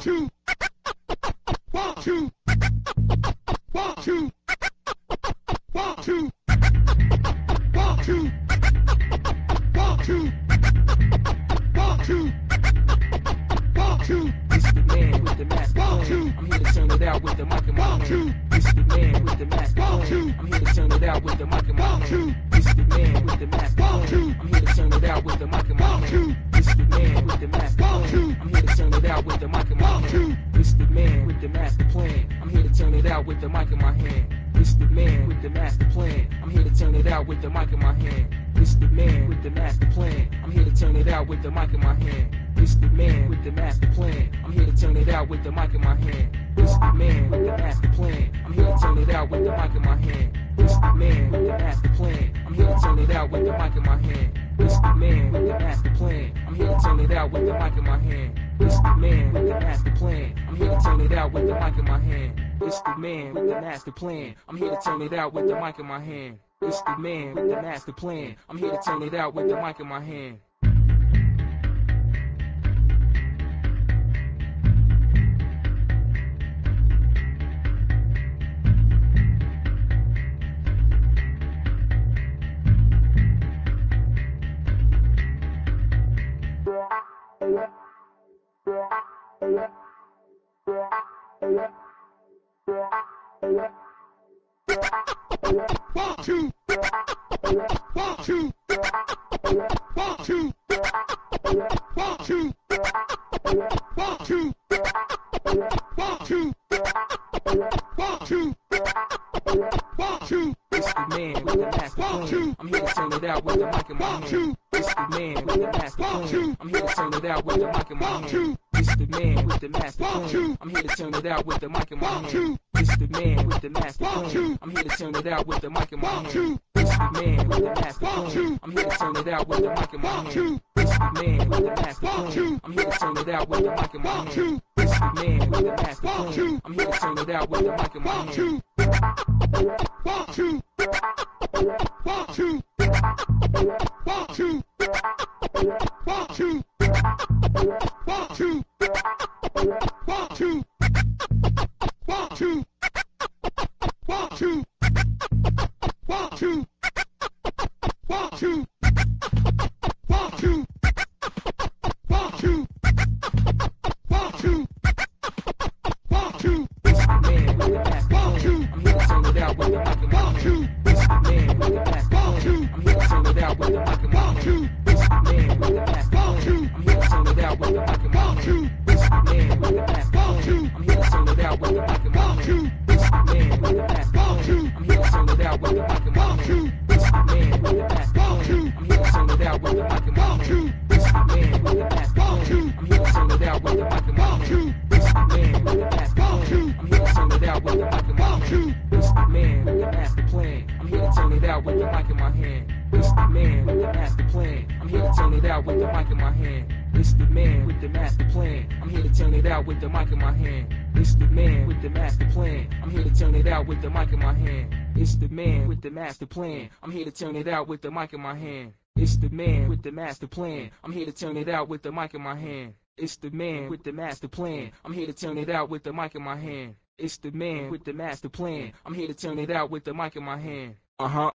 two, one, two, one, two, one, two, one, two, one, two, one, two, one, two. It's the man with the master plan. I'm here to turn it out with the mic in my hand. It's the man with the master plan. I'm here to turn it out with the mic in my hand. It's the man with the master plan. I'm here to turn it out with the mic in my hand. It's the man with the master plan. I'm here to turn it out with the mic in my hand. It's the man with the master plan. I'm here to turn it out with the mic in my hand. It's the man with the master plan. I'm here to turn it out with the mic in my hand. It's the man with the master plan. I'm here to turn it out with the mic in my hand. It's the man with the master plan. I'm here to turn it out with the mic in my hand. It's the man with the master plan. I'm here to turn it out with the mic in my hand. It's the man with the master plan. I'm here to turn it out with the mic in my hand. It's the man with the master plan. I'm here to turn it out with the mic in my hand. It's the man with the master plan. I'm here to turn it out with the mic in my hand. It's the man with the master plan. I'm here to turn it out with the mic in my hand. It's the man with the master plan. I'm here to turn it out with the mic in my hand. One, two, one, two, one, two, one, two, one, two, one, two, one, two, one, two. It's the man with the master plan. I'm here to turn it out with the mic in my hand. It's the man with the master plan. I'm here to turn it out with the mic in my hand. It's the man with the master plan. I'm here to turn it out with the mic in my hand. It's the man with the master plan. I'm here to turn it out with the mic in my hand. It's the man with the master plan. I'm here to turn it out with the mic in my hand. It's the man with the master plan. I'm here to turn it out with the mic in my hand. It's the man with the master plan. I'm here to turn it out with the mic in my hand. One, two, one, two, one, two, one, two, one, two, one, two, one, two, one, two, one, two, one, two, one, two, one, two, one, two, one, two. It's the man with the master plan. I'm here to turn it out with the mic in my hand. It's the man with the master plan. I'm here to turn it out with the mic in my hand. It's the man with the master plan. I'm here to turn it out with the mic in my hand. It's the man with the master plan. I'm here to turn it out with the mic in my hand. It's the man with the master plan. I'm here to turn it out with the mic in my hand. It's the man with the master plan. I'm here to turn it out with the mic in my hand. It's the man with the master plan. I'm here to turn it out with the mic in my hand. It's the man with the master plan. I'm here to turn it out with the mic in my hand. It's the man with the master plan. I'm here to turn it out with the mic in my hand. It's the man with the master plan. I'm here to turn it out with the mic in my hand. It's the man with the master plan. I'm here to turn it out with the mic in my hand. It's the man with the master plan. I'm here to turn it out with the mic in my hand. It's the man with the master plan. I'm here to turn it out with the mic in my hand. It's the man with the master plan. I'm here to turn it out with the mic in my hand. It's the man with the master plan. I'm here to turn it out with the mic in my hand. It's the man with the master plan. I'm here to turn it out with the mic in my hand. Uh-huh.